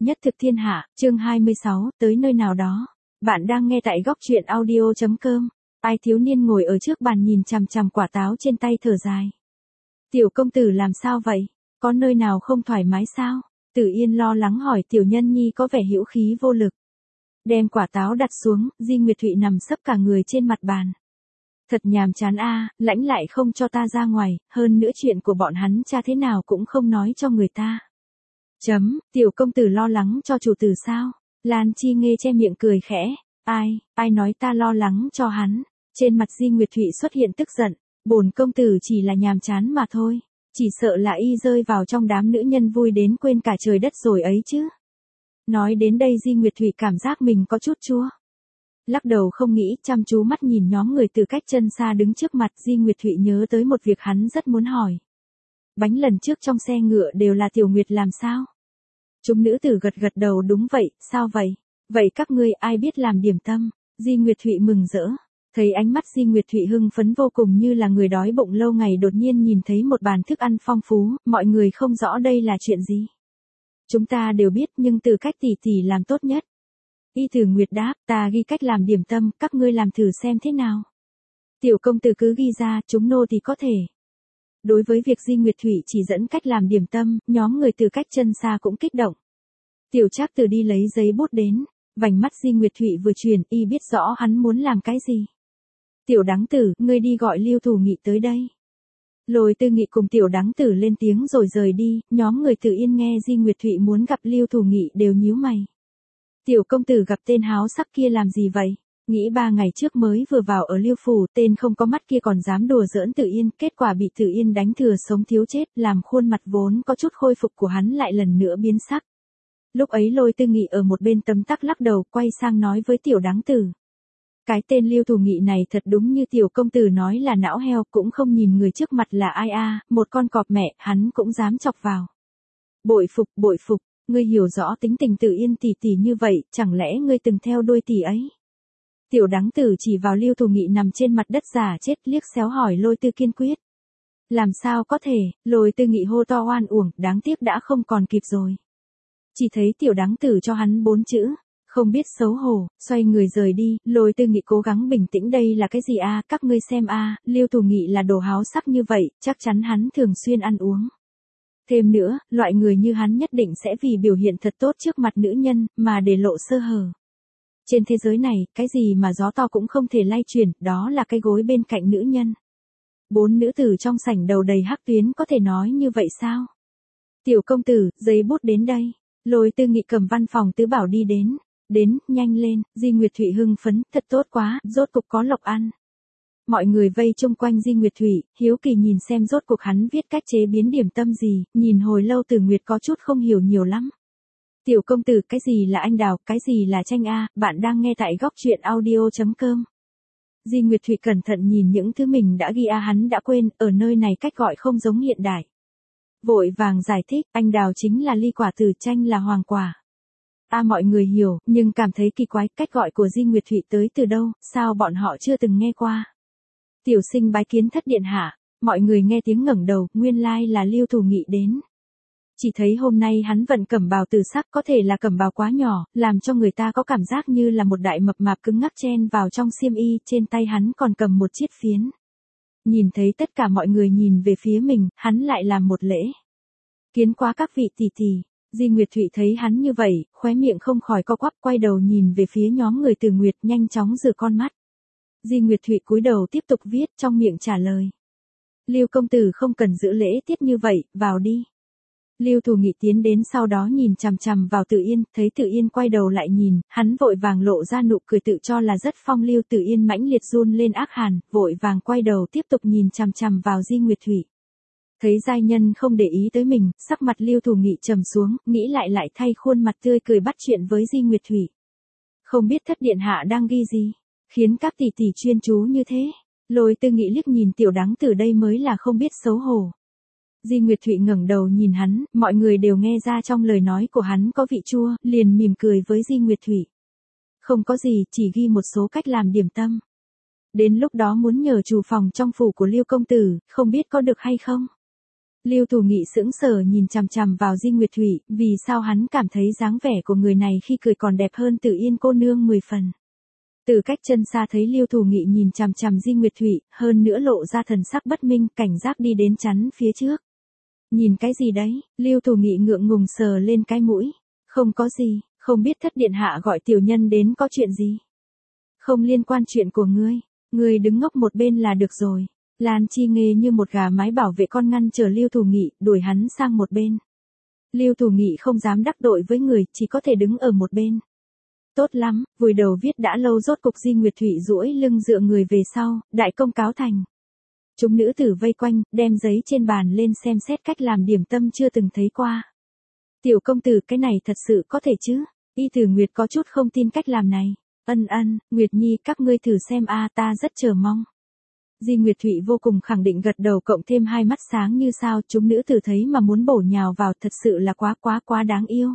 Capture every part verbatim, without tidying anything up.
nhất thực thiên hạ, chương hai mươi sáu, tới nơi nào đó. Bạn đang nghe tại góc truyện audio chấm com. Ai thiếu niên ngồi ở trước bàn nhìn chằm chằm quả táo trên tay thở dài. Tiểu công tử làm sao vậy? Có nơi nào không thoải mái sao? Tử Yên lo lắng hỏi. Tiểu Nhân Nhi có vẻ hữu khí vô lực. Đem quả táo đặt xuống, Di Nguyệt Thụy nằm sấp cả người trên mặt bàn. Thật nhàm chán a, lãnh lại không cho ta ra ngoài, hơn nữa chuyện của bọn hắn cha thế nào cũng không nói cho người ta. Chấm, tiểu công tử lo lắng cho chủ tử sao? Lan Chi Nghê che miệng cười khẽ. Ai, ai nói ta lo lắng cho hắn? Trên mặt Di Nguyệt Thụy xuất hiện tức giận. Bổn công tử chỉ là nhàm chán mà thôi. Chỉ sợ là y rơi vào trong đám nữ nhân vui đến quên cả trời đất rồi ấy chứ. Nói đến đây Di Nguyệt Thụy cảm giác mình có chút chua. Lắc đầu không nghĩ, chăm chú mắt nhìn nhóm người từ cách chân xa đứng trước mặt. Di Nguyệt Thụy nhớ tới một việc hắn rất muốn hỏi. Bánh lần trước trong xe ngựa đều là Tiểu Nguyệt làm sao? Chúng nữ tử gật gật đầu. Đúng vậy, sao vậy? Vậy các ngươi ai biết làm điểm tâm? Di Nguyệt Thụy mừng rỡ. Thấy ánh mắt Di Nguyệt Thụy hưng phấn vô cùng như là người đói bụng lâu ngày đột nhiên nhìn thấy một bàn thức ăn phong phú, mọi người không rõ đây là chuyện gì. Chúng ta đều biết nhưng từ cách tỷ tỷ làm tốt nhất. Y Tử Nguyệt đáp, ta ghi cách làm điểm tâm, các ngươi làm thử xem thế nào. Tiểu công tử cứ ghi ra, chúng nô thì có thể. Đối với việc Di Nguyệt Thụy chỉ dẫn cách làm điểm tâm, nhóm người từ cách chân xa cũng kích động. Tiểu Trác Từ đi lấy giấy bút đến, vành mắt Di Nguyệt Thụy vừa chuyển, y biết rõ hắn muốn làm cái gì. Tiểu Đắng Tử, ngươi đi gọi Lưu Thủ Nghị tới đây. Lôi Tư Nghị cùng Tiểu Đắng Tử lên tiếng rồi rời đi, nhóm người Từ Yên nghe Di Nguyệt Thụy muốn gặp Lưu Thủ Nghị đều nhíu mày. Tiểu công tử gặp tên háo sắc kia làm gì vậy? Nghĩ ba ngày trước mới vừa vào ở Liêu phủ, tên không có mắt kia còn dám đùa giỡn Tử Yên, kết quả bị Tử Yên đánh thừa sống thiếu chết, làm khuôn mặt vốn có chút khôi phục của hắn lại lần nữa biến sắc. Lúc ấy Lôi Tư Nghị ở một bên tấm tắc lắc đầu, quay sang nói với Tiểu Đắng Tử. Cái tên Lưu Thủ Nghị này thật đúng như tiểu công tử nói là não heo, cũng không nhìn người trước mặt là ai a, một con cọp mẹ, hắn cũng dám chọc vào. Bội phục, bội phục, ngươi hiểu rõ tính tình Tử Yên tỷ tỷ như vậy, chẳng lẽ ngươi từng theo đuôi tỷ ấy? Tiểu Đắng Tử chỉ vào Lưu Thủ Nghị nằm trên mặt đất giả chết, liếc xéo hỏi Lôi Tư kiên quyết. Làm sao có thể? Lôi Tư Nghị hô to oan uổng, đáng tiếc đã không còn kịp rồi. Chỉ thấy Tiểu Đắng Tử cho hắn bốn chữ. Không biết xấu hổ, xoay người rời đi. Lôi Tư Nghị cố gắng bình tĩnh. Đây là cái gì a? Các ngươi xem a, Lưu Thủ Nghị là đồ háo sắc như vậy, chắc chắn hắn thường xuyên ăn uống. Thêm nữa, loại người như hắn nhất định sẽ vì biểu hiện thật tốt trước mặt nữ nhân, mà để lộ sơ hở. Trên thế giới này, cái gì mà gió to cũng không thể lay chuyển, đó là cái gối bên cạnh nữ nhân. Bốn nữ tử trong sảnh đầu đầy hắc tuyến có thể nói như vậy sao? Tiểu công tử, giấy bút đến đây. Lôi Tư Nghị cầm văn phòng tứ bảo đi đến. Đến, nhanh lên, Di Nguyệt Thụy hưng phấn, thật tốt quá, rốt cục có lộc ăn. Mọi người vây chung quanh Di Nguyệt Thụy, hiếu kỳ nhìn xem rốt cuộc hắn viết cách chế biến điểm tâm gì, nhìn hồi lâu Từ Nguyệt có chút không hiểu nhiều lắm. Tiểu công tử, cái gì là anh đào, cái gì là chanh a, bạn đang nghe tại góc truyện audio chấm com. Di Nguyệt Thụy cẩn thận nhìn những thứ mình đã ghi a, hắn đã quên, ở nơi này cách gọi không giống hiện đại. Vội vàng giải thích, anh đào chính là ly quả, từ chanh là hoàng quả. A à, mọi người hiểu, nhưng cảm thấy kỳ quái, cách gọi của Di Nguyệt Thụy tới từ đâu, sao bọn họ chưa từng nghe qua. Tiểu sinh bái kiến thất điện hạ, mọi người nghe tiếng ngẩng đầu, nguyên lai là Lưu Thủ Nghị đến. Chỉ thấy hôm nay hắn vận cẩm bào từ sắc, có thể là cẩm bào quá nhỏ, làm cho người ta có cảm giác như là một đại mập mạp cứng ngắc chen vào trong xiêm y, trên tay hắn còn cầm một chiếc phiến. Nhìn thấy tất cả mọi người nhìn về phía mình, hắn lại làm một lễ. Kiến quá các vị tỷ tỷ. Di Nguyệt Thụy thấy hắn như vậy, khóe miệng không khỏi co quắp, quay đầu nhìn về phía nhóm người Từ Nguyệt, nhanh chóng rửa con mắt. Di Nguyệt Thụy cúi đầu tiếp tục viết, trong miệng trả lời. Lưu công tử không cần giữ lễ tiết như vậy, vào đi. Lưu Thủ Nghị tiến đến sau đó nhìn chằm chằm vào Tử Yên, thấy Tử Yên quay đầu lại nhìn, hắn vội vàng lộ ra nụ cười tự cho là rất phong lưu. Tử Yên mãnh liệt run lên ác hàn, vội vàng quay đầu tiếp tục nhìn chằm chằm vào Di Nguyệt Thụy. Thấy giai nhân không để ý tới mình, sắc mặt Lưu Thủ Nghị trầm xuống, nghĩ lại lại thay khuôn mặt tươi cười bắt chuyện với Di Nguyệt Thụy. Không biết thất điện hạ đang ghi gì, khiến các tỷ tỷ chuyên chú như thế. Lôi Tư Nghị liếc nhìn Tiểu Đắng Tử đây mới là không biết xấu hổ. Di Nguyệt Thụy ngẩng đầu nhìn hắn, mọi người đều nghe ra trong lời nói của hắn có vị chua, liền mỉm cười với Di Nguyệt Thụy. Không có gì, chỉ ghi một số cách làm điểm tâm. Đến lúc đó muốn nhờ chủ phòng trong phủ của Lưu công tử, không biết có được hay không? Lưu Thủ Nghị sững sờ nhìn chằm chằm vào Di Nguyệt Thụy, vì sao hắn cảm thấy dáng vẻ của người này khi cười còn đẹp hơn Tử Yên cô nương mười phần. Từ cách chân xa thấy Lưu Thủ Nghị nhìn chằm chằm Di Nguyệt Thụy, hơn nữa lộ ra thần sắc bất minh, cảnh giác đi đến chắn phía trước. Nhìn cái gì đấy? Lưu Thủ Nghị ngượng ngùng sờ lên cái mũi. Không có gì, không biết thất điện hạ gọi tiểu nhân đến có chuyện gì. Không liên quan chuyện của ngươi, ngươi đứng ngốc một bên là được rồi. Lan Chi Nghê như một gà mái bảo vệ con ngăn chờ Lưu Thủ Nghị, đuổi hắn sang một bên. Lưu Thủ Nghị không dám đắc tội với người, chỉ có thể đứng ở một bên. Tốt lắm, vùi đầu viết đã lâu rốt cục Di Nguyệt Thụy duỗi lưng dựa người về sau, đại công cáo thành. Chúng nữ tử vây quanh, đem giấy trên bàn lên xem xét cách làm điểm tâm chưa từng thấy qua. Tiểu công tử, cái này thật sự có thể chứ? Y Tử Nguyệt có chút không tin cách làm này. Ân ân, Nguyệt Nhi các ngươi thử xem a, ta rất chờ mong. Di Nguyệt Thụy vô cùng khẳng định gật đầu, cộng thêm hai mắt sáng như sao, chúng nữ tử thấy mà muốn bổ nhào vào, thật sự là quá quá quá đáng yêu.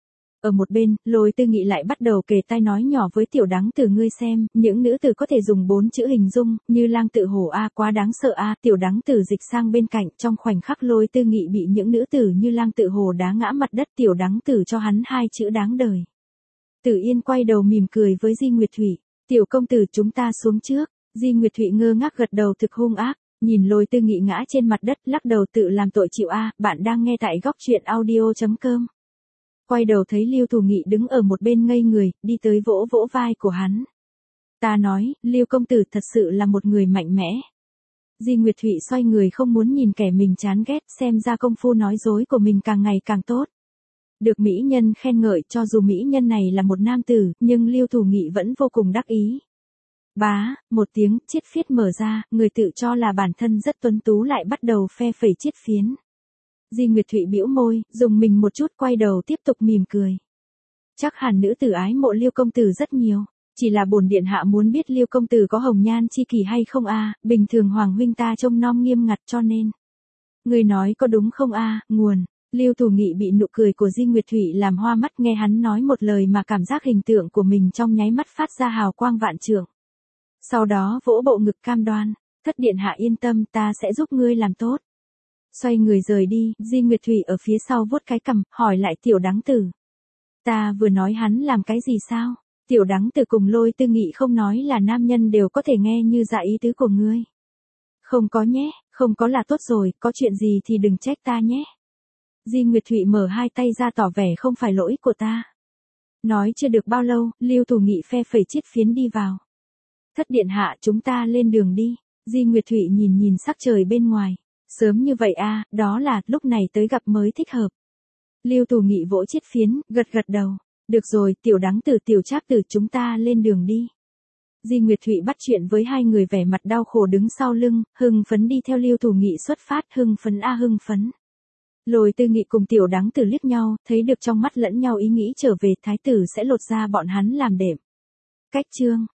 Ở một bên, Lôi Tư Nghị lại bắt đầu kề tai nói nhỏ với tiểu đắng tử, ngươi xem, những nữ tử có thể dùng bốn chữ hình dung, như lang tự hổ a, quá đáng sợ a, tiểu đắng tử dịch sang bên cạnh, trong khoảnh khắc Lôi Tư Nghị bị những nữ tử như lang tự hổ đá ngã mặt đất, tiểu đắng tử cho hắn hai chữ đáng đời. Tử Yên quay đầu mỉm cười với Di Nguyệt Thụy, tiểu công tử chúng ta xuống trước. Di Nguyệt Thụy ngơ ngác gật đầu thực hung ác, nhìn Lôi Tư Nghị ngã trên mặt đất, lắc đầu tự làm tội chịu a, bạn đang nghe tại góc truyện audio chấm com. Quay đầu thấy Lưu Thủ Nghị đứng ở một bên ngây người, đi tới vỗ vỗ vai của hắn. Ta nói, Lưu công tử thật sự là một người mạnh mẽ. Di Nguyệt Thụy xoay người không muốn nhìn kẻ mình chán ghét, xem ra công phu nói dối của mình càng ngày càng tốt. Được mỹ nhân khen ngợi, cho dù mỹ nhân này là một nam tử, nhưng Lưu Thủ Nghị vẫn vô cùng đắc ý. Bá, một tiếng, chiết phiết mở ra, người tự cho là bản thân rất tuấn tú lại bắt đầu phe phẩy chiết phiến. Di Nguyệt Thụy bĩu môi, dùng mình một chút, quay đầu tiếp tục mỉm cười. Chắc hẳn nữ tử ái mộ Lưu công tử rất nhiều, chỉ là bổn điện hạ muốn biết Lưu công tử có hồng nhan chi kỷ hay không a, bình thường hoàng huynh ta trông nom nghiêm ngặt cho nên. Người nói có đúng không a, nguồn. Lưu Thủ Nghị bị nụ cười của Di Nguyệt Thụy làm hoa mắt, nghe hắn nói một lời mà cảm giác hình tượng của mình trong nháy mắt phát ra hào quang vạn trượng. Sau đó vỗ bộ ngực cam đoan, thất điện hạ yên tâm, ta sẽ giúp ngươi làm tốt. Xoay người rời đi, Di Nguyệt Thụy ở phía sau vuốt cái cằm, hỏi lại tiểu đắng tử. Ta vừa nói hắn làm cái gì sao? Tiểu đắng tử cùng Lôi Tư Nghị không nói là nam nhân đều có thể nghe như dạ ý tứ của ngươi. Không có nhé, không có là tốt rồi, có chuyện gì thì đừng trách ta nhé. Di Nguyệt Thụy mở hai tay ra tỏ vẻ không phải lỗi của ta. Nói chưa được bao lâu, Lưu Thủ Nghị phe phẩy chiết phiến đi vào. Thất điện hạ, chúng ta lên đường đi. Di Nguyệt Thụy nhìn nhìn sắc trời bên ngoài. Sớm như vậy a, đó là lúc này tới gặp mới thích hợp. Lưu Thủ Nghị vỗ chiết phiến, gật gật đầu. Được rồi, tiểu đắng tử tiểu trác tử, chúng ta lên đường đi. Di Nguyệt Thụy bắt chuyện với hai người vẻ mặt đau khổ đứng sau lưng, hưng phấn đi theo Lưu Thủ Nghị xuất phát, hưng phấn a hưng phấn. Lôi Tư Nghị cùng tiểu đắng tử liếc nhau, thấy được trong mắt lẫn nhau ý nghĩ trở về thái tử sẽ lột ra bọn hắn làm đệm. Cách chương